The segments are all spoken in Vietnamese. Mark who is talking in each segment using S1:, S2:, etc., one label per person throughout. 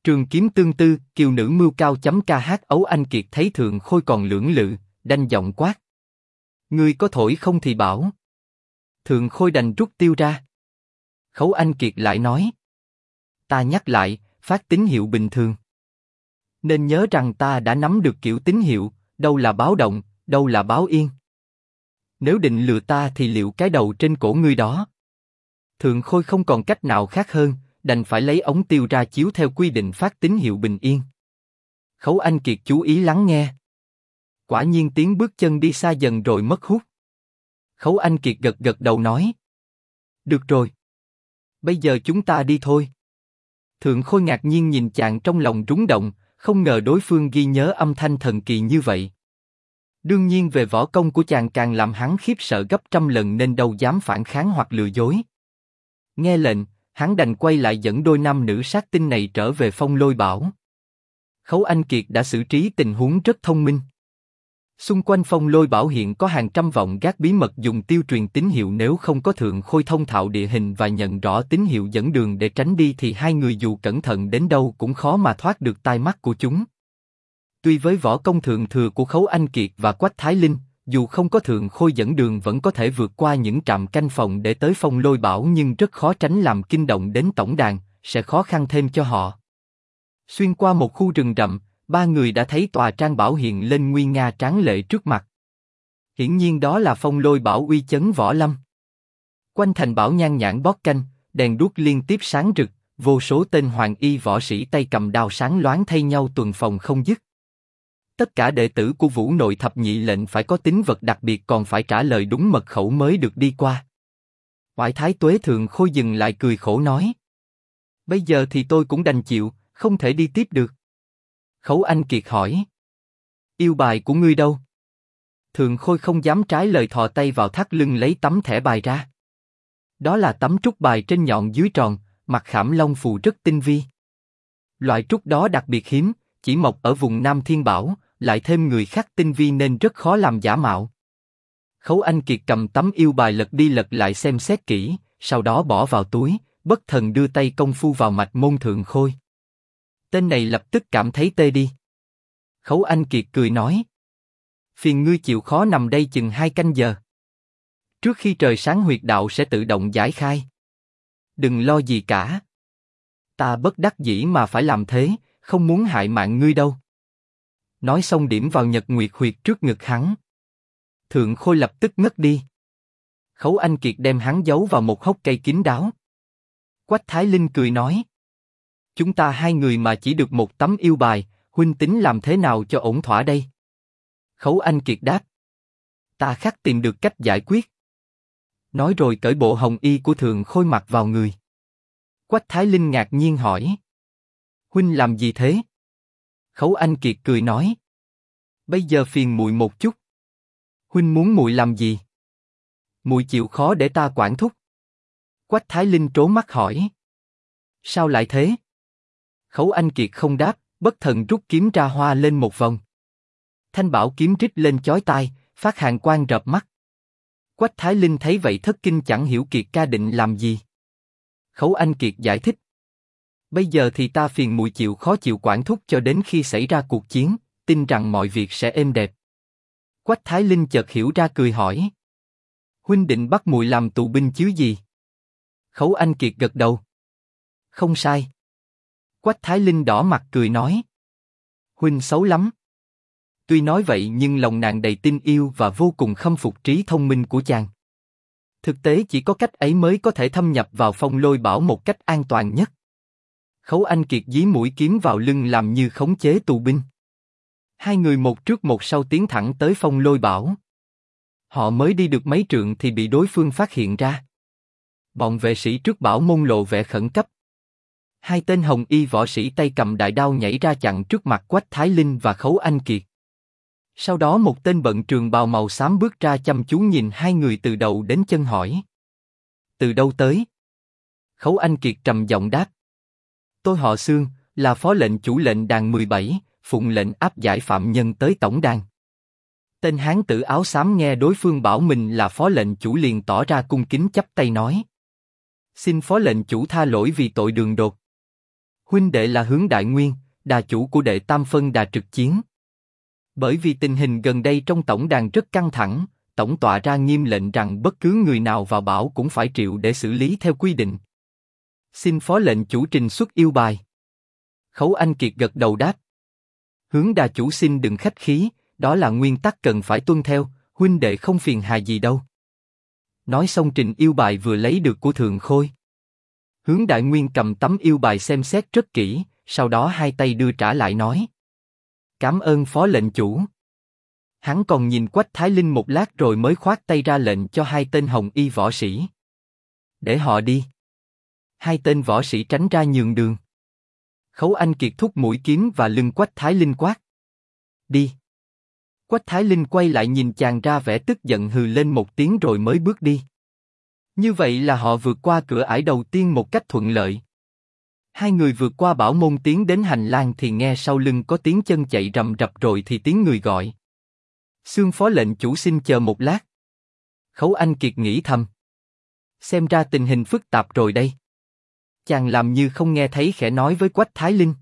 S1: Trường kiếm tương tư, kiều nữ mưu cao chấm ca hát. Ấu Anh Kiệt thấy Thượng Khôi còn lưỡng lự, đanh giọng quát. Ngươi có thổi không thì bảo. Thượng Khôi đành rút tiêu ra. Khấu Anh Kiệt lại nói. Ta nhắc lại, phát tín hiệu bình thường. Nên nhớ rằng ta đã nắm được kiểu tín hiệu, đâu là báo động, đâu là báo yên. Nếu định lừa ta thì liệu cái đầu trên cổ ngươi đó. Thượng Khôi không còn cách nào khác hơn, đành phải lấy ống tiêu ra chiếu theo quy định phát tín hiệu bình yên. Khấu Anh Kiệt chú ý lắng nghe. Quả nhiên tiếng bước chân đi xa dần rồi mất hút. Khấu Anh Kiệt gật gật đầu nói. Được rồi. Bây giờ chúng ta đi thôi. Thượng Khôi ngạc nhiên nhìn chàng trong lòng rúng động, không ngờ đối phương ghi nhớ âm thanh thần kỳ như vậy. Đương nhiên về võ công của chàng càng làm hắn khiếp sợ gấp trăm lần nên đâu dám phản kháng hoặc lừa dối. Nghe lệnh, hắn đành quay lại dẫn đôi nam nữ sát tinh này trở về Phong Lôi Bảo. Khấu Anh Kiệt đã xử trí tình huống rất thông minh. Xung quanh Phong Lôi Bảo hiện có hàng trăm vọng gác bí mật dùng tiêu truyền tín hiệu, nếu không có Thượng Khôi thông thạo địa hình và nhận rõ tín hiệu dẫn đường để tránh đi thì hai người dù cẩn thận đến đâu cũng khó mà thoát được tai mắt của chúng. Tuy với võ công thượng thừa của Khấu Anh Kiệt và Quách Thái Linh, dù không có Thượng Khôi dẫn đường vẫn có thể vượt qua những trạm canh phòng để tới Phong Lôi Bảo, nhưng rất khó tránh làm kinh động đến tổng đàn, sẽ khó khăn thêm cho họ. Xuyên qua một khu rừng rậm, ba người đã thấy tòa trang bảo hiện lên nguy nga tráng lệ trước mặt. Hiển nhiên đó là Phong Lôi Bảo uy chấn võ lâm. Quanh thành bảo nhan nhãn bót canh, đèn đuốc liên tiếp sáng rực, vô số tên hoàng y võ sĩ tay cầm đao sáng loáng thay nhau tuần phòng không dứt. Tất cả đệ tử của Vũ Nội Thập Nhị lệnh phải có tín vật đặc biệt, còn phải trả lời đúng mật khẩu mới được đi qua. Oải Thái Tuế Thượng Khôi dừng lại cười khổ nói. Bây giờ thì tôi cũng đành chịu, không thể đi tiếp được. Khấu Anh Kiệt hỏi. Yêu bài của ngươi đâu? Thượng Khôi không dám trái lời, thò tay vào thắt lưng lấy tấm thẻ bài ra. Đó là tấm trúc bài trên nhọn dưới tròn, mặt khảm long phù rất tinh vi. Loại trúc đó đặc biệt hiếm, chỉ mọc ở vùng Nam Thiên Bảo, lại thêm người khắc tinh vi nên rất khó làm giả mạo. Khấu Anh Kiệt cầm tấm yêu bài lật đi lật lại xem xét kỹ, sau đó bỏ vào túi, bất thần đưa tay công phu vào mạch môn Thượng Khôi. Tên này lập tức cảm thấy tê đi. Khấu Anh Kiệt cười nói. Phiền ngươi chịu khó nằm đây chừng 2 canh giờ. Trước khi trời sáng huyệt đạo sẽ tự động giải khai. Đừng lo gì cả. Ta bất đắc dĩ mà phải làm thế, không muốn hại mạng ngươi đâu. Nói xong điểm vào nhật nguyệt huyệt trước ngực hắn. Thượng Khôi lập tức ngất đi. Khấu Anh Kiệt đem hắn giấu vào một hốc cây kín đáo. Quách Thái Linh cười nói. Chúng ta hai người mà chỉ được một tấm yêu bài, huynh tính làm thế nào cho ổn thỏa đây? Khấu Anh Kiệt đáp. Ta khắc tìm được cách giải quyết. Nói rồi cởi bộ hồng y của Thượng Khôi mặc vào người. Quách Thái Linh ngạc nhiên hỏi. Huynh làm gì thế? Khấu Anh Kiệt cười nói. Bây giờ phiền muội một chút. Huynh muốn muội làm gì? Muội chịu khó để ta quản thúc. Quách Thái Linh trố mắt hỏi. Sao lại thế? Khấu Anh Kiệt không đáp, bất thần rút kiếm ra hoa lên một vòng. Thanh bảo kiếm rít lên chói tai, phát hàn quang rợp mắt. Quách Thái Linh thấy vậy thất kinh, chẳng hiểu Kiệt ca định làm gì. Khấu Anh Kiệt giải thích. Bây giờ thì ta phiền muội chịu khó chịu quản thúc cho đến khi xảy ra cuộc chiến, tin rằng mọi việc sẽ êm đẹp. Quách Thái Linh chợt hiểu ra cười hỏi. Huynh định bắt muội làm tù binh chứ gì? Khấu Anh Kiệt gật đầu. Không sai. Quách Thái Linh đỏ mặt cười nói. Huynh xấu lắm. Tuy nói vậy nhưng lòng nàng đầy tin yêu và vô cùng khâm phục trí thông minh của chàng. Thực tế chỉ có cách ấy mới có thể thâm nhập vào Phong Lôi Bảo một cách an toàn nhất. Khấu Anh Kiệt dí mũi kiếm vào lưng làm như khống chế tù binh. Hai người một trước một sau tiến thẳng tới Phong Lôi Bảo. Họ mới đi được mấy trượng thì bị đối phương phát hiện ra. Bọn vệ sĩ trước bảo môn lộ vẻ khẩn cấp. Hai tên hồng y võ sĩ tay cầm đại đao nhảy ra chặn trước mặt Quách Thái Linh và Khấu Anh Kiệt. Sau đó một tên bận trường bào màu xám bước ra chăm chú nhìn hai người từ đầu đến chân hỏi. Từ đâu tới? Khấu Anh Kiệt trầm giọng đáp. Tôi họ Xương, là phó lệnh chủ lệnh đàn 17, phụng lệnh áp giải phạm nhân tới tổng đàn. Tên hán tử áo xám nghe đối phương bảo mình là phó lệnh chủ liền tỏ ra cung kính chắp tay nói. Xin phó lệnh chủ tha lỗi vì tội đường đột. Huynh đệ là Hướng Đại Nguyên, đà chủ của đệ tam phân đà trực chiến. Bởi vì tình hình gần đây trong tổng đàn rất căng thẳng, tổng tọa ra nghiêm lệnh rằng bất cứ người nào vào bảo cũng phải triệu để xử lý theo quy định. Xin phó lệnh chủ trình xuất yêu bài. Khấu Anh Kiệt gật đầu đáp. Hướng đà chủ xin đừng khách khí, đó là nguyên tắc cần phải tuân theo, huynh đệ không phiền hà gì đâu. Nói xong trình yêu bài vừa lấy được của Thượng Khôi. Hướng Đại Nguyên cầm tấm yêu bài xem xét rất kỹ, sau đó hai tay đưa trả lại nói. Cảm ơn phó lệnh chủ. Hắn còn nhìn Quách Thái Linh một lát rồi mới khoát tay ra lệnh cho hai tên hồng y võ sĩ. Để họ đi. Hai tên võ sĩ tránh ra nhường đường. Khấu Anh Kiệt thúc mũi kiếm và lưng Quách Thái Linh quát. Đi. Quách Thái Linh quay lại nhìn chàng ra vẻ tức giận hừ lên một tiếng rồi mới bước đi. Như vậy là họ vượt qua cửa ải đầu tiên một cách thuận lợi. Hai người vượt qua bảo môn tiến đến hành lang thì nghe sau lưng có tiếng chân chạy rầm rập rồi thì tiếng người gọi. Xương phó lệnh chủ xin chờ một lát. Khấu Anh Kiệt nghĩ thầm. Xem ra tình hình phức tạp rồi đây. Chàng làm như không nghe thấy khẽ nói với Quách Thái Linh.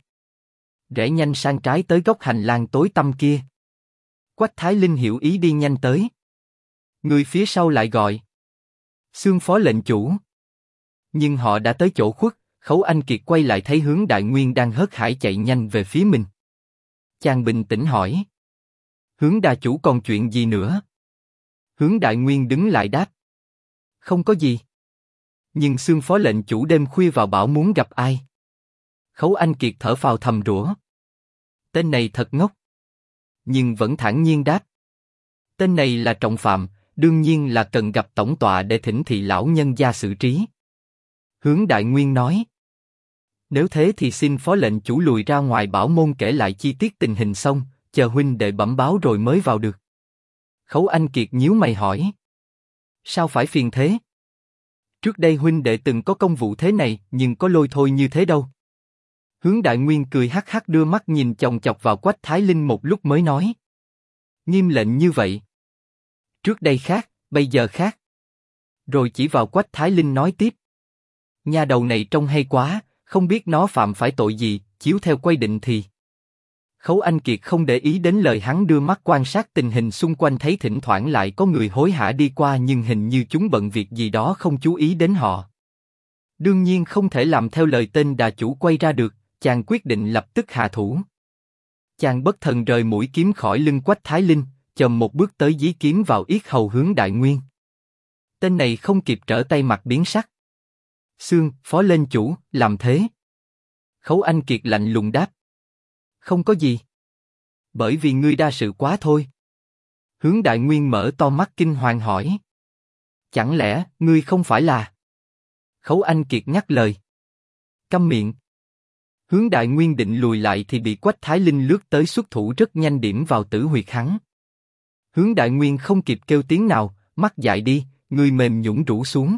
S1: Rẽ nhanh sang trái tới góc hành lang tối tăm kia. Quách Thái Linh hiểu ý đi nhanh tới. Người phía sau lại gọi. Xương phó lệnh chủ. Nhưng họ đã tới chỗ khuất, Khấu Anh Kiệt quay lại thấy Hướng Đại Nguyên đang hớt hải chạy nhanh về phía mình. Chàng bình tĩnh hỏi. Hướng đà chủ còn chuyện gì nữa? Hướng Đại Nguyên đứng lại đáp. Không có gì. Nhưng xương phó lệnh chủ đêm khuya vào bảo muốn gặp ai. Khấu Anh Kiệt thở phào thầm rủa. Tên này thật ngốc. Nhưng vẫn thản nhiên đáp. Tên này là trọng phạm, đương nhiên là cần gặp tổng tọa để thỉnh thị lão nhân gia xử trí. Hướng Đại Nguyên nói. Nếu thế thì xin phó lệnh chủ lùi ra ngoài bảo môn kể lại chi tiết tình hình xong, chờ huynh đệ bẩm báo rồi mới vào được. Khấu Anh Kiệt nhíu mày hỏi. Sao phải phiền thế? Trước đây huynh đệ từng có công vụ thế này, nhưng có lôi thôi như thế đâu. Hướng Đại Nguyên cười hắc hắc đưa mắt nhìn chòng chọc vào Quách Thái Linh một lúc mới nói. Nghiêm lệnh như vậy. Trước đây khác, bây giờ khác. Rồi chỉ vào Quách Thái Linh nói tiếp. Nha đầu này trông hay quá, không biết nó phạm phải tội gì, chiếu theo quy định thì. Khấu Anh Kiệt không để ý đến lời hắn đưa mắt quan sát tình hình xung quanh thấy thỉnh thoảng lại có người hối hả đi qua nhưng hình như chúng bận việc gì đó không chú ý đến họ. Đương nhiên không thể làm theo lời tên đà chủ quay ra được, chàng quyết định lập tức hạ thủ. Chàng bất thần rời mũi kiếm khỏi lưng Quách Thái Linh, chồm một bước tới dí kiếm vào yết hầu Hướng Đại Nguyên. Tên này không kịp trở tay mặt biến sắc. Xương, phó lên chủ, làm thế. Khấu Anh Kiệt lạnh lùng đáp. Không có gì. Bởi vì ngươi đa sự quá thôi. Hướng Đại Nguyên mở to mắt kinh hoàng hỏi. Chẳng lẽ, ngươi không phải là... Khấu Anh Kiệt ngắt lời. Câm miệng. Hướng Đại Nguyên định lùi lại thì bị Quách Thái Linh lướt tới xuất thủ rất nhanh điểm vào tử huyệt hắn. Hướng Đại Nguyên không kịp kêu tiếng nào, mắt dại đi, người mềm nhũn rũ xuống.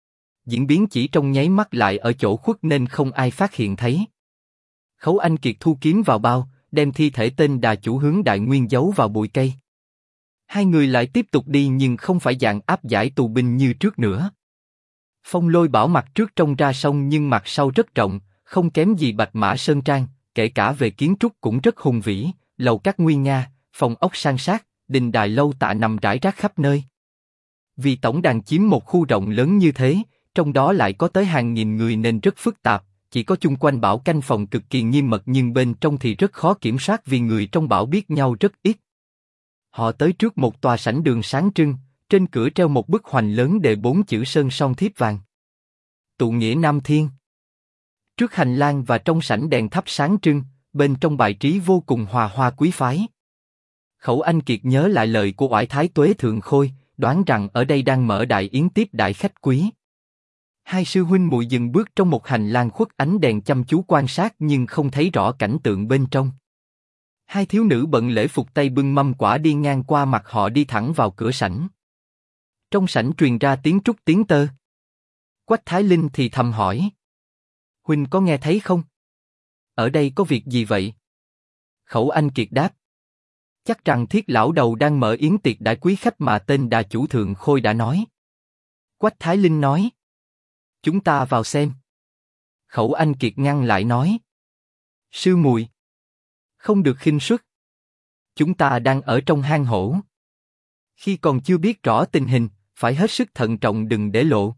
S1: Diễn biến chỉ trong nháy mắt lại ở chỗ khuất nên không ai phát hiện thấy. Khấu Anh Kiệt thu kiếm vào bao, đem thi thể tên đà chủ Hướng Đại Nguyên giấu vào bụi cây. Hai người lại tiếp tục đi nhưng không phải dạng áp giải tù binh như trước nữa. Phong Lôi Bảo mặt trước trông ra sông nhưng mặt sau rất rộng, không kém gì Bạch Mã Sơn Trang, kể cả về kiến trúc cũng rất hùng vĩ, lầu các nguy nga, phòng ốc san sát, đình đài lâu tạ nằm rải rác khắp nơi. Vì tổng đàn chiếm một khu rộng lớn như thế, trong đó lại có tới hàng nghìn người nên rất phức tạp, chỉ có chung quanh bảo canh phòng cực kỳ nghiêm mật nhưng bên trong thì rất khó kiểm soát vì người trong bảo biết nhau rất ít. Họ tới trước một tòa sảnh đường sáng trưng, trên cửa treo một bức hoành lớn đề 4 chữ sơn son thiếp vàng. Tụ nghĩa Nam Thiên. Trước hành lang và trong sảnh đèn thắp sáng trưng, bên trong bài trí vô cùng hòa hoa quý phái. Khấu Anh Kiệt nhớ lại lời của Oải Thái Tuế Thượng Khôi, đoán rằng ở đây đang mở đại yến tiếp đại khách quý. Hai sư huynh muội dừng bước trong một hành lang khuất ánh đèn chăm chú quan sát nhưng không thấy rõ cảnh tượng bên trong. Hai thiếu nữ bận lễ phục tay bưng mâm quả đi ngang qua mặt họ đi thẳng vào cửa sảnh. Trong sảnh truyền ra tiếng trúc tiếng tơ. Quách Thái Linh thì thầm hỏi. Huynh có nghe thấy không? Ở đây có việc gì vậy? Khấu Anh Kiệt đáp. Chắc rằng Thiết lão đầu đang mở yến tiệc đãi quý khách mà tên đà chủ Thượng Khôi đã nói. Quách Thái Linh nói. Chúng ta vào xem. Khấu Anh Kiệt ngăn lại nói. Sư muội, không được khinh suất. Chúng ta đang ở trong hang hổ. Khi còn chưa biết rõ tình hình, phải hết sức thận trọng đừng để lộ.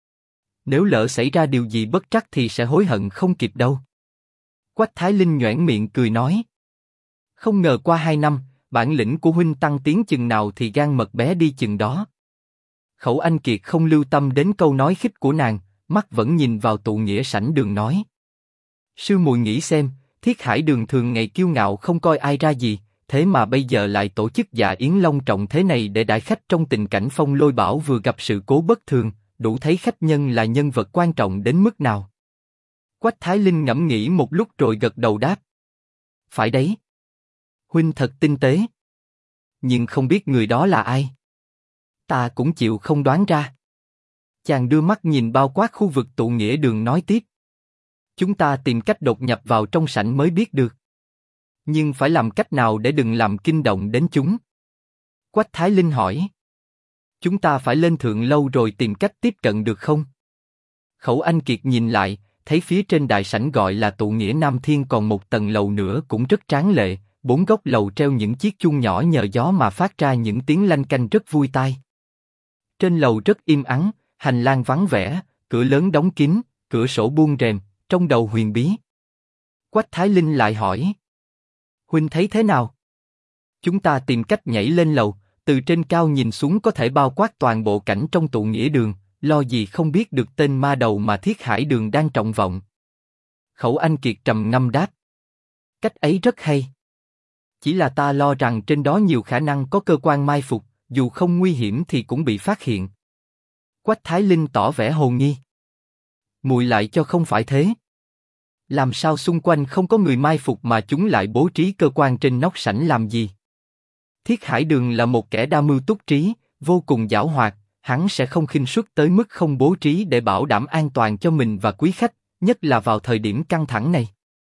S1: Nếu lỡ xảy ra điều gì bất trắc thì sẽ hối hận không kịp đâu. Quách Thái Linh nhoẻn miệng cười nói. Không ngờ qua 2 năm, bản lĩnh của huynh tăng tiến chừng nào thì gan mật bé đi chừng đó. Khẩu Anh Kiệt không lưu tâm đến câu nói khích của nàng, mắt vẫn nhìn vào tụ nghĩa sảnh đường nói. Sư muội nghĩ xem, Thiết Hải Đường thường ngày kiêu ngạo không coi ai ra gì, thế mà bây giờ lại tổ chức dạ yến long trọng thế này để đãi khách trong tình cảnh Phong Lôi Bảo vừa gặp sự cố bất thường, đủ thấy khách nhân là nhân vật quan trọng đến mức nào. Quách Thái Linh ngẫm nghĩ một lúc rồi gật đầu đáp. Phải đấy. Huynh thật tinh tế. Nhưng không biết người đó là ai. Ta cũng chịu không đoán ra. Chàng đưa mắt nhìn bao quát khu vực tụ nghĩa đường nói tiếp. Chúng ta tìm cách đột nhập vào trong sảnh mới biết được. Nhưng phải làm cách nào để đừng làm kinh động đến chúng? Quách Thái Linh hỏi. Chúng ta phải lên thượng lâu rồi tìm cách tiếp cận được không? Khẩu Anh Kiệt nhìn lại, thấy phía trên đại sảnh gọi là tụ nghĩa Nam Thiên còn một tầng lầu nữa cũng rất tráng lệ, 4 góc lầu treo những chiếc chuông nhỏ nhờ gió mà phát ra những tiếng lanh canh rất vui tai. Trên lầu rất im ắng, hành lang vắng vẻ, cửa lớn đóng kín, cửa sổ buông rèm, trong đầu huyền bí. Quách Thái Linh lại hỏi. Huynh thấy thế nào? Chúng ta tìm cách nhảy lên lầu, từ trên cao nhìn xuống có thể bao quát toàn bộ cảnh trong tụ nghĩa đường, lo gì không biết được tên ma đầu mà Thiết Hải Đường đang trọng vọng. Khẩu Anh Kiệt trầm ngâm đáp. Cách ấy rất hay. Chỉ là ta lo rằng trên đó nhiều khả năng có cơ quan mai phục, dù không nguy hiểm thì cũng bị phát hiện. Quách Thái Linh tỏ vẻ hồ nghi. Muội lại cho không phải thế. Làm sao xung quanh không có người mai phục mà chúng lại bố trí cơ quan trên nóc sảnh làm gì? Thiết Hải Đường là một kẻ đa mưu túc trí, vô cùng giảo hoạt, hắn sẽ không khinh suất tới mức không bố trí để bảo đảm an toàn cho mình và quý khách, nhất là vào thời điểm căng thẳng này.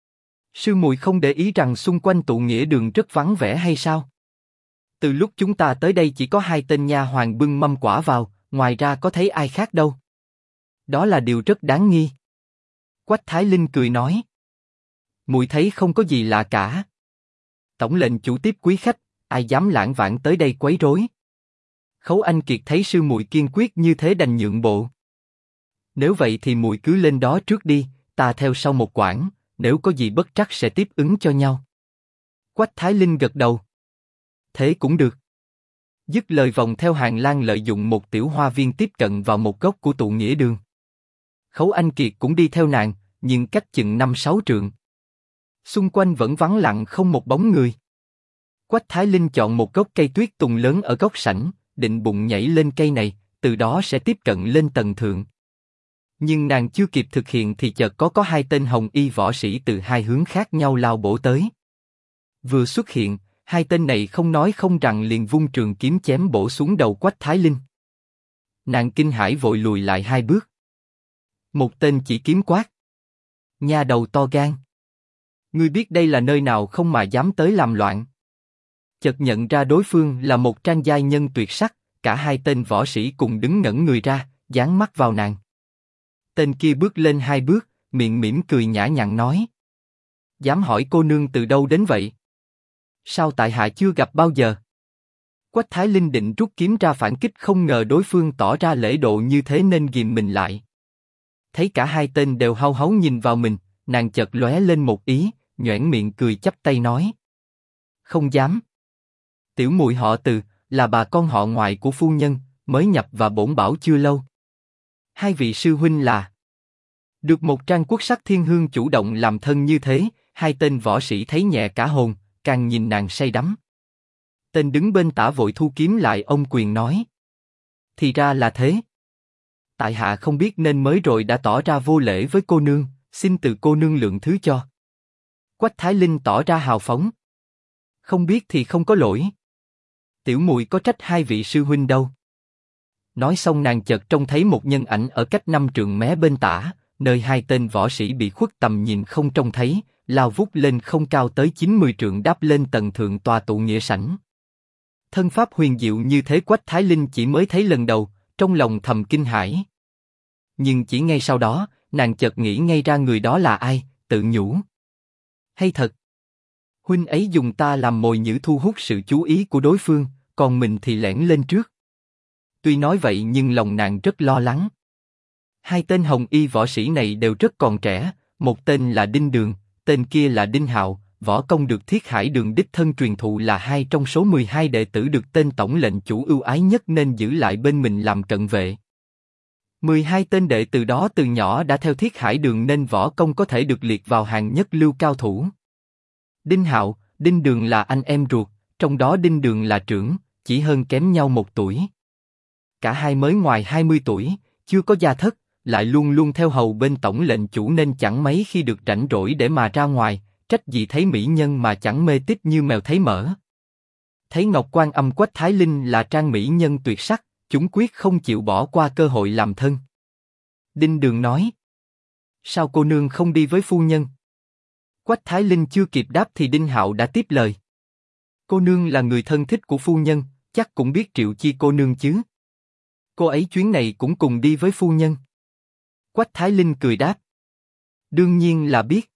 S1: Sư muội không để ý rằng xung quanh tụ nghĩa đường rất vắng vẻ hay sao? Từ lúc chúng ta tới đây chỉ có 2 tên nha hoàn bưng mâm quả vào, ngoài ra có thấy ai khác đâu. Đó là điều rất đáng nghi. Quách Thái Linh cười nói. Muội thấy không có gì lạ cả. Tổng lệnh chủ tiếp quý khách, ai dám lảng vảng tới đây quấy rối? Khấu Anh Kiệt thấy sư muội kiên quyết như thế đành nhượng bộ. Nếu vậy thì muội cứ lên đó trước đi, ta theo sau một quãng, nếu có gì bất trắc sẽ tiếp ứng cho nhau. Quách Thái Linh gật đầu. Thế cũng được. Dứt lời vòng theo hàng lang lợi dụng một tiểu hoa viên tiếp cận vào một góc của tụ nghĩa đường. Khấu Anh Kiệt cũng đi theo nàng, nhưng cách chừng 5-6 trượng. Xung quanh vẫn vắng lặng không một bóng người. Quách Thái Linh chọn một gốc cây tuyết tùng lớn ở góc sảnh, định bụng nhảy lên cây này, từ đó sẽ tiếp cận lên tầng thượng. Nhưng nàng chưa kịp thực hiện thì chợt có 2 tên hồng y võ sĩ từ 2 hướng khác nhau lao bổ tới. Vừa xuất hiện, 2 tên này không nói không rằng liền vung trường kiếm chém bổ xuống đầu Quách Thái Linh. Nàng kinh hãi vội lùi lại 2 bước. Một tên chỉ kiếm quát. Nha đầu to gan. Ngươi biết đây là nơi nào không mà dám tới làm loạn? Chợt nhận ra đối phương là một trang giai nhân tuyệt sắc, cả 2 tên võ sĩ cùng đứng ngẩn người ra, dán mắt vào nàng. Tên kia bước lên 2 bước, miệng mỉm cười nhã nhặn nói. Dám hỏi cô nương từ đâu đến vậy? Sao tại hạ chưa gặp bao giờ? Quách Thái Linh định rút kiếm ra phản kích không ngờ đối phương tỏ ra lễ độ như thế nên ghìm mình lại. Thấy cả 2 tên đều hau háu nhìn vào mình, nàng chợt lóe lên một ý, nhoẻn miệng cười chắp tay nói. Không dám. Tiểu muội họ Từ, là bà con họ ngoại của phu nhân, mới nhập và bổn bảo chưa lâu. 2 vị sư huynh là... Được một trang quốc sắc thiên hương chủ động làm thân như thế, 2 tên võ sĩ thấy nhẹ cả hồn, càng nhìn nàng say đắm. Tên đứng bên tả vội thu kiếm lại ôm quyền nói. Thì ra là thế. Tại hạ không biết nên mới rồi đã tỏ ra vô lễ với cô nương, xin từ cô nương lượng thứ cho. Quách Thái Linh tỏ ra hào phóng. Không biết thì không có lỗi. Tiểu muội có trách 2 vị sư huynh đâu. Nói xong nàng chợt trông thấy một nhân ảnh ở cách 5 trượng mé bên tả, nơi 2 tên võ sĩ bị khuất tầm nhìn không trông thấy, lao vút lên không cao tới 90 trượng đáp lên tầng thượng tòa tụ nghĩa sảnh. Thân pháp huyền diệu như thế Quách Thái Linh chỉ mới thấy lần đầu, trong lòng thầm kinh hãi. Nhưng chỉ ngay sau đó, nàng chợt nghĩ ngay ra người đó là ai, tự nhủ. Hay thật. Huynh ấy dùng ta làm mồi nhử thu hút sự chú ý của đối phương, còn mình thì lẻn lên trước. Tuy nói vậy nhưng lòng nàng rất lo lắng. Hai tên hồng y võ sĩ này đều rất còn trẻ, một tên là Đinh Đường, tên kia là Đinh Hạo, võ công được Thiết Hải Đường đích thân truyền thụ là hai trong số 12 đệ tử được tên tổng lệnh chủ ưu ái nhất nên giữ lại bên mình làm cận vệ. 12 tên đệ tử đó từ nhỏ đã theo Thiết Hải Đường nên võ công có thể được liệt vào hàng nhất lưu cao thủ. Đinh Hạo, Đinh Đường là anh em ruột, trong đó Đinh Đường là trưởng, chỉ hơn kém nhau 1 tuổi. Cả hai mới ngoài 20 tuổi, chưa có gia thất, lại luôn luôn theo hầu bên tổng lệnh chủ nên chẳng mấy khi được rảnh rỗi để mà ra ngoài, trách gì thấy mỹ nhân mà chẳng mê tít như mèo thấy mỡ. Thấy Ngọc Quan Âm Quách Thái Linh là trang mỹ nhân tuyệt sắc, chúng quyết không chịu bỏ qua cơ hội làm thân. Đinh Đường nói: sao cô nương không đi với phu nhân? Quách Thái Linh chưa kịp đáp thì Đinh Hạo đã tiếp lời: cô nương là người thân thích của phu nhân, chắc cũng biết Triệu Chi cô nương chứ? Cô ấy chuyến này cũng cùng đi với phu nhân. Quách Thái Linh cười đáp: đương nhiên là biết.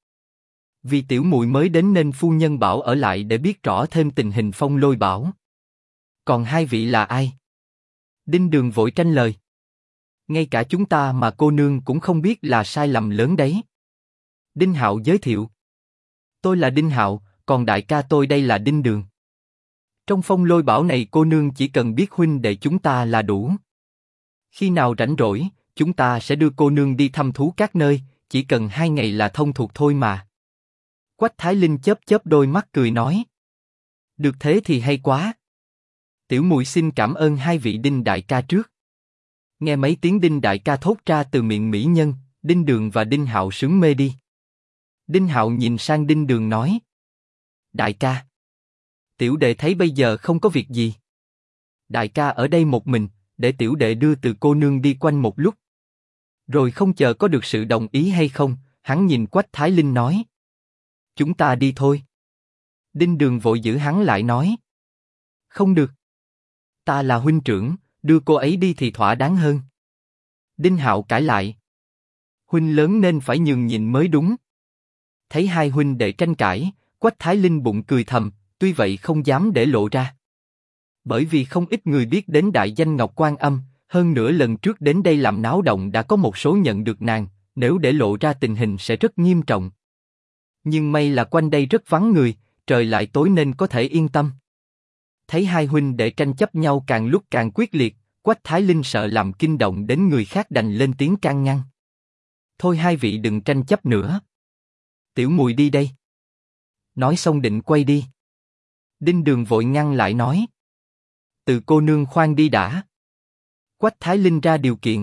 S1: Vì tiểu muội mới đến nên phu nhân bảo ở lại để biết rõ thêm tình hình Phong Lôi Bảo. Còn hai vị là ai? Đinh Đường vội tranh lời: ngay cả chúng ta mà cô nương cũng không biết là sai lầm lớn đấy. Đinh Hạo giới thiệu: tôi là Đinh Hạo, còn đại ca tôi đây là Đinh Đường. Trong Phong Lôi Bảo này cô nương chỉ cần biết huynh đệ chúng ta là đủ. Khi nào rảnh rỗi, chúng ta sẽ đưa cô nương đi thăm thú các nơi, chỉ cần 2 ngày là thông thuộc thôi mà. Quách Thái Linh chớp chớp đôi mắt cười nói: được thế thì hay quá. Tiểu muội xin cảm ơn hai vị Đinh đại ca trước. Nghe mấy tiếng Đinh đại ca thốt ra từ miệng mỹ nhân, Đinh Đường và Đinh Hạo sướng mê đi. Đinh Hạo nhìn sang Đinh Đường nói: đại ca, tiểu đệ thấy bây giờ không có việc gì. Đại ca ở đây một mình, để tiểu đệ đưa từ cô nương đi quanh một lúc. Rồi không chờ có được sự đồng ý hay không, hắn nhìn Quách Thái Linh nói: chúng ta đi thôi. Đinh Đường vội giữ hắn lại nói: không được. Ta là huynh trưởng, đưa cô ấy đi thì thỏa đáng hơn. Đinh Hạo cãi lại: huynh lớn nên phải nhường nhịn mới đúng. Thấy hai huynh đệ tranh cãi, Quách Thái Linh bụng cười thầm, tuy vậy không dám để lộ ra. Bởi vì không ít người biết đến đại danh Ngọc Quan Âm, hơn nữa lần trước đến đây làm náo động đã có một số nhận được nàng, nếu để lộ ra tình hình sẽ rất nghiêm trọng. Nhưng may là quanh đây rất vắng người, trời lại tối nên có thể yên tâm. Thấy hai huynh đệ tranh chấp nhau càng lúc càng quyết liệt, Quách Thái Linh sợ làm kinh động đến người khác đành lên tiếng can ngăn: thôi hai vị đừng tranh chấp nữa. Tiểu muội đi đây. Nói xong định quay đi. Đinh Đường vội ngăn lại nói: từ cô nương khoan đi đã. Quách Thái Linh ra điều kiện: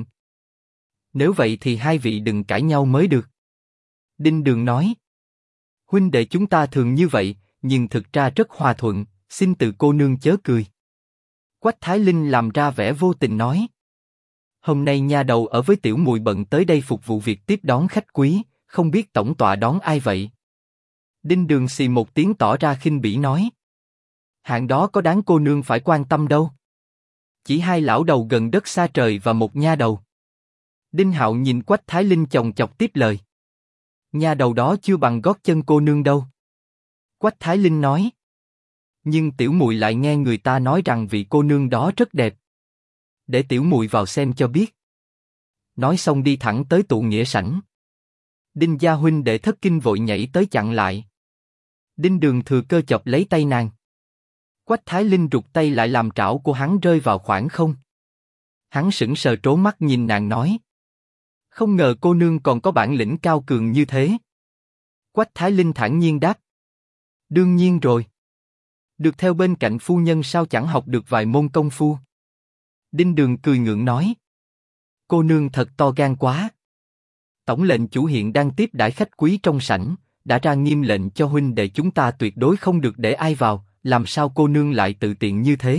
S1: nếu vậy thì hai vị đừng cãi nhau mới được. Đinh Đường nói: huynh đệ chúng ta thường như vậy, nhưng thực ra rất hòa thuận, xin từ cô nương chớ cười. Quách Thái Linh làm ra vẻ vô tình nói: hôm nay nha đầu ở với tiểu muội bận tới đây phục vụ việc tiếp đón khách quý, không biết tổng tọa đón ai vậy? Đinh Đường xì một tiếng tỏ ra khinh bỉ nói: hạng đó có đáng cô nương phải quan tâm đâu. Chỉ hai lão đầu gần đất xa trời và một nha đầu. Đinh Hạo nhìn Quách Thái Linh chòng chọc tiếp lời: nha đầu đó chưa bằng gót chân cô nương đâu. Quách Thái Linh nói: nhưng tiểu muội lại nghe người ta nói rằng vị cô nương đó rất đẹp. Để tiểu muội vào xem cho biết. Nói xong đi thẳng tới tụ nghĩa sảnh. Đinh gia huynh đệ thất kinh vội nhảy tới chặn lại. Đinh Đường thừa cơ chọc lấy tay nàng. Quách Thái Linh rụt tay lại làm trảo của hắn rơi vào khoảng không. Hắn sững sờ trố mắt nhìn nàng nói: không ngờ cô nương còn có bản lĩnh cao cường như thế. Quách Thái Linh thản nhiên đáp: đương nhiên rồi. Được theo bên cạnh phu nhân sao chẳng học được vài môn công phu. Đinh Đường cười ngượng nói: cô nương thật to gan quá. Tổng lệnh chủ hiện đang tiếp đãi khách quý trong sảnh, đã ra nghiêm lệnh cho huynh đệ chúng ta tuyệt đối không được để ai vào, làm sao cô nương lại tự tiện như thế?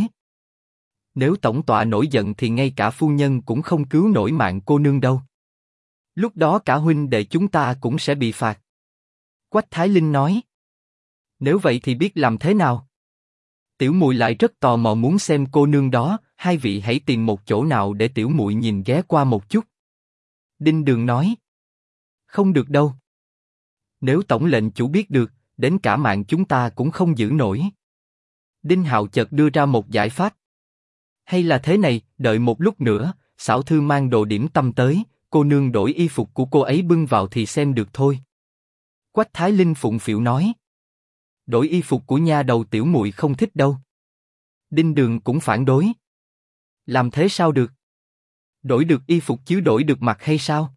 S1: Nếu tổng tọa nổi giận thì ngay cả phu nhân cũng không cứu nổi mạng cô nương đâu. Lúc đó cả huynh đệ chúng ta cũng sẽ bị phạt. Quách Thái Linh nói: nếu vậy thì biết làm thế nào? Tiểu muội lại rất tò mò muốn xem cô nương đó, hai vị hãy tìm một chỗ nào để tiểu muội nhìn ghé qua một chút. Đinh Đường nói: không được đâu. Nếu tổng lệnh chủ biết được, đến cả mạng chúng ta cũng không giữ nổi. Đinh Hạo chợt đưa ra một giải pháp. Hay là thế này, đợi một lúc nữa, xảo thư mang đồ điểm tâm tới, cô nương đổi y phục của cô ấy bưng vào thì xem được thôi. Quách Thái Linh phụng phịu nói. Đổi y phục của nha đầu tiểu muội không thích đâu. Đinh Đường cũng phản đối. Làm thế sao được? Đổi được y phục chứ đổi được mặt hay sao?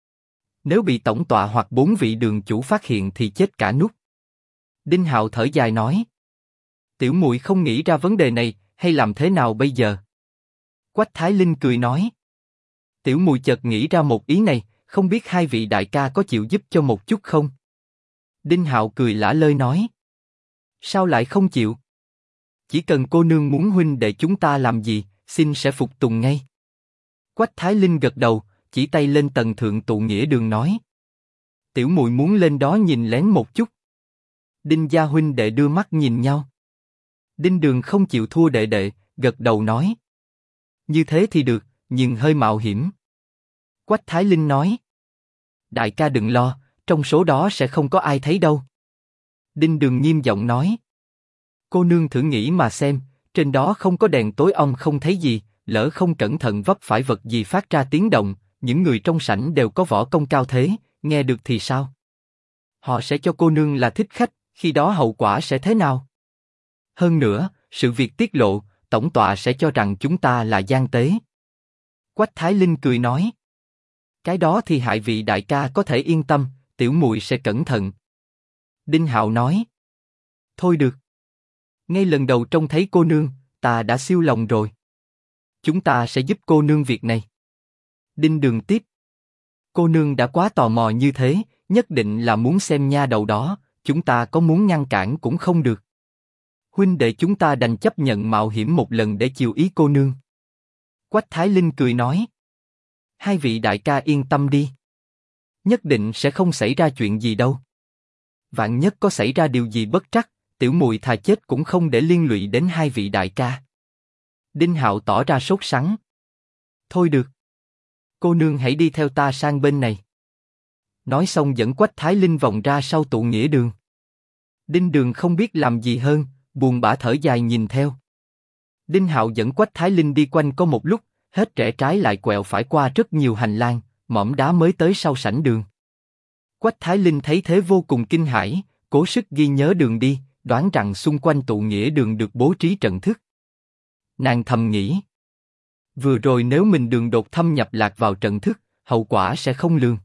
S1: Nếu bị tổng tọa hoặc 4 vị đường chủ phát hiện thì chết cả nút. Đinh Hạo thở dài nói. Tiểu muội không nghĩ ra vấn đề này, hay làm thế nào bây giờ? Quách Thái Linh cười nói. Tiểu muội chợt nghĩ ra một ý này, không biết hai vị đại ca có chịu giúp cho một chút không? Đinh Hạo cười lả lơi nói. Sao lại không chịu? Chỉ cần cô nương muốn huynh đệ chúng ta làm gì, xin sẽ phục tùng ngay. Quách Thái Linh gật đầu, chỉ tay lên tầng thượng tụ nghĩa đường nói. Tiểu muội muốn lên đó nhìn lén một chút. Đinh gia huynh đệ đưa mắt nhìn nhau. Đinh Đường không chịu thua đệ đệ, gật đầu nói. Như thế thì được, nhưng hơi mạo hiểm. Quách Thái Linh nói. Đại ca đừng lo, trong số đó sẽ không có ai thấy đâu. Đinh Đường nghiêm giọng nói. Cô nương thử nghĩ mà xem, trên đó không có đèn tối om không thấy gì, lỡ không cẩn thận vấp phải vật gì phát ra tiếng động, những người trong sảnh đều có võ công cao thế, nghe được thì sao? Họ sẽ cho cô nương là thích khách, khi đó hậu quả sẽ thế nào? Hơn nữa, sự việc tiết lộ, tổng tọa sẽ cho rằng chúng ta là gian tế. Quách Thái Linh cười nói. Cái đó thì hai vị đại ca có thể yên tâm, tiểu muội sẽ cẩn thận. Đinh Hạo nói. Thôi được. Ngay lần đầu trông thấy cô nương, ta đã siêu lòng rồi. Chúng ta sẽ giúp cô nương việc này. Đinh Đường tiếp. Cô nương đã quá tò mò như thế, nhất định là muốn xem nha đầu đó, chúng ta có muốn ngăn cản cũng không được. Huynh đệ chúng ta đành chấp nhận mạo hiểm một lần để chiều ý cô nương. Quách Thái Linh cười nói. Hai vị đại ca yên tâm đi. Nhất định sẽ không xảy ra chuyện gì đâu. Vạn nhất có xảy ra điều gì bất trắc, tiểu muội thà chết cũng không để liên lụy đến hai vị đại ca. Đinh Hạo tỏ ra sốt sắng. Thôi được. Cô nương hãy đi theo ta sang bên này. Nói xong dẫn Quách Thái Linh vòng ra sau tụ nghĩa đường. Đinh Đường không biết làm gì hơn, buồn bã thở dài nhìn theo. Đinh Hạo dẫn Quách Thái Linh đi quanh có một lúc, hết rẽ trái lại quẹo phải qua rất nhiều hành lang, mỏm đá mới tới sau sảnh đường. Quách Thái Linh thấy thế vô cùng kinh hãi, cố sức ghi nhớ đường đi, đoán rằng xung quanh tụ nghĩa đường được bố trí trận thức. Nàng thầm nghĩ. Vừa rồi nếu mình đường đột thâm nhập lạc vào trận thức, hậu quả sẽ không lường.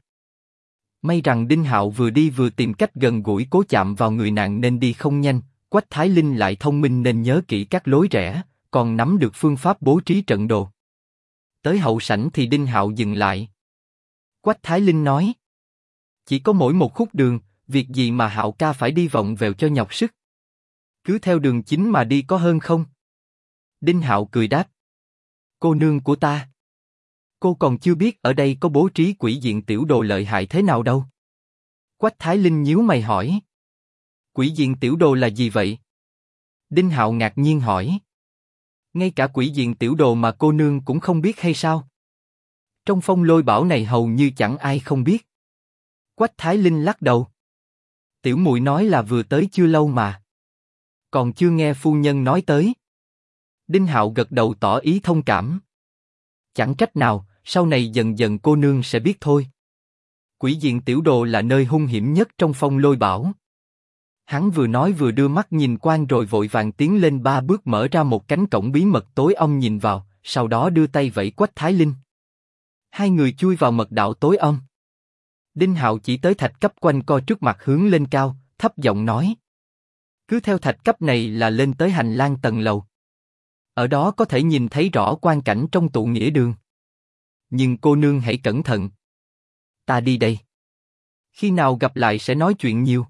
S1: May rằng Đinh Hạo vừa đi vừa tìm cách gần gũi cố chạm vào người nàng nên đi không nhanh, Quách Thái Linh lại thông minh nên nhớ kỹ các lối rẽ, còn nắm được phương pháp bố trí trận đồ. Tới hậu sảnh thì Đinh Hạo dừng lại. Quách Thái Linh nói. Chỉ có mỗi một khúc đường, việc gì mà Hạo ca phải đi vòng vèo cho nhọc sức. Cứ theo đường chính mà đi có hơn không? Đinh Hạo cười đáp. Cô nương của ta. Cô còn chưa biết ở đây có bố trí quỷ diện tiểu đồ lợi hại thế nào đâu. Quách Thái Linh nhíu mày hỏi. Quỷ diện tiểu đồ là gì vậy? Đinh Hạo ngạc nhiên hỏi. Ngay cả quỷ diện tiểu đồ mà cô nương cũng không biết hay sao? Trong phong lôi bảo này hầu như chẳng ai không biết. Quách Thái Linh lắc đầu. Tiểu muội nói là vừa tới chưa lâu mà. Còn chưa nghe phu nhân nói tới. Đinh Hạo gật đầu tỏ ý thông cảm. Chẳng trách nào, sau này dần dần cô nương sẽ biết thôi. Quỷ diện tiểu đồ là nơi hung hiểm nhất trong phong lôi bảo. Hắn vừa nói vừa đưa mắt nhìn quang rồi vội vàng tiến lên 3 bước mở ra một cánh cổng bí mật tối om nhìn vào, sau đó đưa tay vẫy Quách Thái Linh. Hai người chui vào mật đạo tối om. Đinh Hạo chỉ tới thạch cấp quanh co trước mặt hướng lên cao, thấp giọng nói. Cứ theo thạch cấp này là lên tới hành lang tầng lầu. Ở đó có thể nhìn thấy rõ quang cảnh trong tụ nghĩa đường. Nhưng cô nương hãy cẩn thận. Ta đi đây. Khi nào gặp lại sẽ nói chuyện nhiều.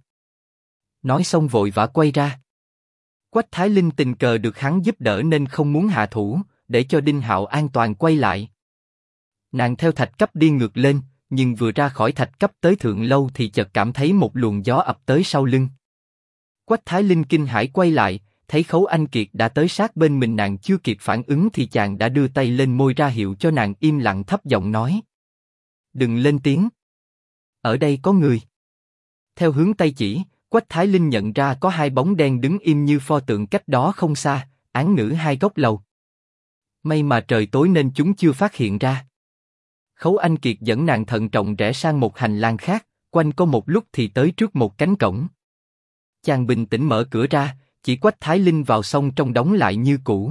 S1: Nói xong vội vã quay ra. Quách Thái Linh tình cờ được hắn giúp đỡ nên không muốn hạ thủ, để cho Đinh Hạo an toàn quay lại. Nàng theo thạch cấp đi ngược lên, nhưng vừa ra khỏi thạch cấp tới thượng lâu thì chợt cảm thấy một luồng gió ập tới sau lưng. Quách Thái Linh kinh hãi quay lại, thấy Khấu Anh Kiệt đã tới sát bên mình, nàng chưa kịp phản ứng thì chàng đã đưa tay lên môi ra hiệu cho nàng im lặng, thấp giọng nói. Đừng lên tiếng. Ở đây có người. Theo hướng tay chỉ, Quách Thái Linh nhận ra có hai bóng đen đứng im như pho tượng cách đó không xa, án ngữ hai góc lầu. May mà trời tối nên chúng chưa phát hiện ra. Khấu Anh Kiệt dẫn nàng thận trọng rẽ sang một hành lang khác, quanh co một lúc thì tới trước một cánh cổng. Chàng bình tĩnh mở cửa ra, chỉ Quách Thái Linh vào xong trong đóng lại như cũ.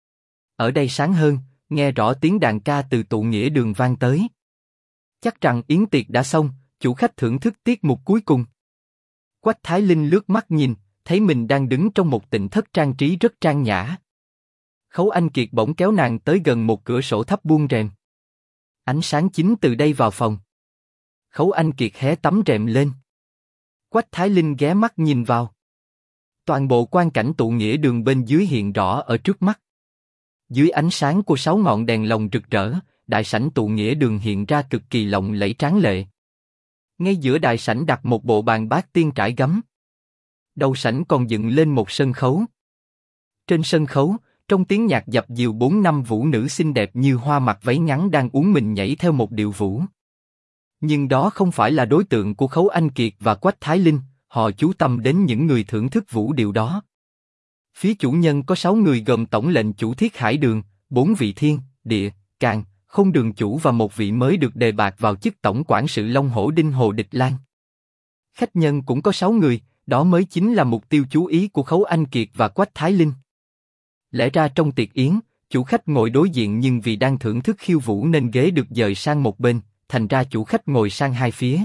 S1: Ở đây sáng hơn, nghe rõ tiếng đàn ca từ tụ nghĩa đường vang tới. Chắc rằng yến tiệc đã xong, chủ khách thưởng thức tiết mục cuối cùng. Quách Thái Linh lướt mắt nhìn, thấy mình đang đứng trong một tịnh thất trang trí rất trang nhã. Khấu Anh Kiệt bỗng kéo nàng tới gần một cửa sổ thấp buông rèm. Ánh sáng chính từ đây vào phòng. Khấu Anh Kiệt hé tấm rèm lên. Quách Thái Linh ghé mắt nhìn vào. Toàn bộ quang cảnh tụ nghĩa đường bên dưới hiện rõ ở trước mắt. Dưới ánh sáng của 6 ngọn đèn lồng rực rỡ, đại sảnh tụ nghĩa đường hiện ra cực kỳ lộng lẫy tráng lệ. Ngay giữa đại sảnh đặt một bộ bàn bát tiên trải gấm. Đầu sảnh còn dựng lên một sân khấu. Trên sân khấu, trong tiếng nhạc dập dìu 4-5 vũ nữ xinh đẹp như hoa mặc váy ngắn đang uốn mình nhảy theo một điệu vũ. Nhưng đó không phải là đối tượng của Khấu Anh Kiệt và Quách Thái Linh, họ chú tâm đến những người thưởng thức vũ điệu đó. Phía chủ nhân có 6 người gồm tổng lệnh chủ Thiết Hải Đường, 4 vị thiên, địa, càn, không đường chủ và một vị mới được đề bạt vào chức tổng quản sự Long Hổ Đinh Hồ Địch Lan. Khách nhân cũng có 6 người, đó mới chính là mục tiêu chú ý của Khấu Anh Kiệt và Quách Thái Linh. Lẽ ra trong tiệc yến, chủ khách ngồi đối diện nhưng vì đang thưởng thức khiêu vũ nên ghế được dời sang một bên, thành ra chủ khách ngồi sang hai phía.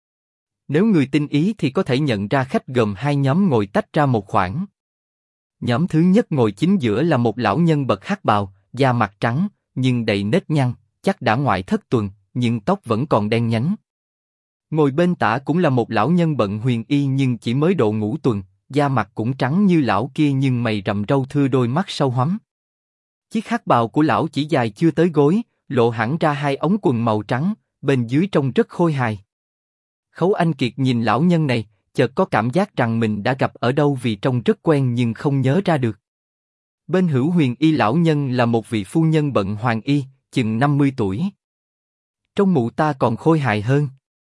S1: Nếu người tinh ý thì có thể nhận ra khách gồm hai nhóm ngồi tách ra một khoảng. Nhóm thứ nhất ngồi chính giữa là một lão nhân bậc hắc bào, da mặt trắng, nhưng đầy nếp nhăn, chắc đã ngoại thất tuần, nhưng tóc vẫn còn đen nhánh. Ngồi bên tả cũng là một lão nhân bận huyền y nhưng chỉ mới độ ngũ tuần, da mặt cũng trắng như lão kia nhưng mày rậm râu thưa đôi mắt sâu hoắm. Chiếc hắc bào của lão chỉ dài chưa tới gối, lộ hẳn ra hai ống quần màu trắng, bên dưới trông rất khôi hài. Khấu Anh Kiệt nhìn lão nhân này, chợt có cảm giác rằng mình đã gặp ở đâu vì trông rất quen nhưng không nhớ ra được. Bên hữu huyền y lão nhân là một vị phu nhân bận hoàng y, chừng 50 tuổi. Trông mụ ta còn khôi hài hơn.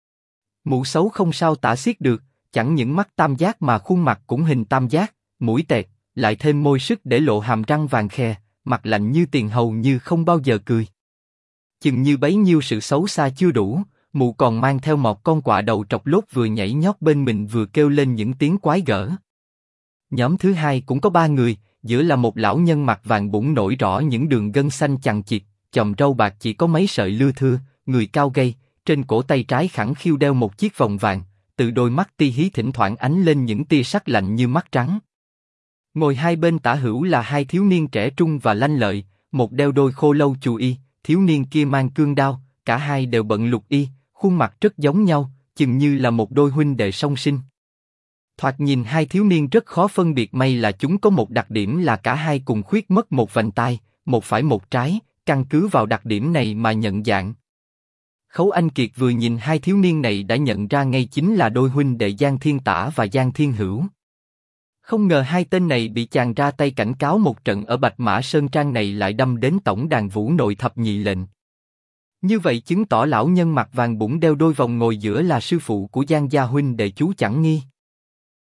S1: Mụ xấu không sao tả xiết được, chẳng những mắt tam giác mà khuôn mặt cũng hình tam giác, mũi tẹt, lại thêm môi sức để lộ hàm răng vàng khè, mặt lạnh như tiền hầu như không bao giờ cười. Chừng như bấy nhiêu sự xấu xa chưa đủ, mụ còn mang theo một con quạ đầu trọc lốt vừa nhảy nhót bên mình vừa kêu lên những tiếng quái gở. Nhóm thứ hai cũng có 3 người, giữa là một lão nhân mặt vàng bụng nổi rõ những đường gân xanh chằng chịt, chòm râu bạc chỉ có mấy sợi lưa thưa, người cao gầy, trên cổ tay trái khẳng khiu đeo một chiếc vòng vàng, từ đôi mắt ti hí thỉnh thoảng ánh lên những tia sắc lạnh như mắt trắng. Ngồi hai bên tả hữu là hai thiếu niên trẻ trung và lanh lợi, một đeo đôi khô lâu chù y, thiếu niên kia mang cương đao, cả hai đều bận lục y, khuôn mặt rất giống nhau, chừng như là một đôi huynh đệ song sinh. Thoạt nhìn hai thiếu niên rất khó phân biệt, may là chúng có một đặc điểm là cả hai cùng khuyết mất một vành tai, một phải một trái, căn cứ vào đặc điểm này mà nhận dạng. Khấu Anh Kiệt vừa nhìn hai thiếu niên này đã nhận ra ngay chính là đôi huynh đệ Giang Thiên Tả và Giang Thiên Hữu. Không ngờ hai tên này bị chàng ra tay cảnh cáo một trận ở Bạch Mã Sơn Trang này lại đâm đến tổng đàn vũ nội thập nhị lệnh. Như vậy chứng tỏ lão nhân mặt vàng bụng đeo đôi vòng ngồi giữa là sư phụ của Giang gia huynh đệ chú chẳng nghi.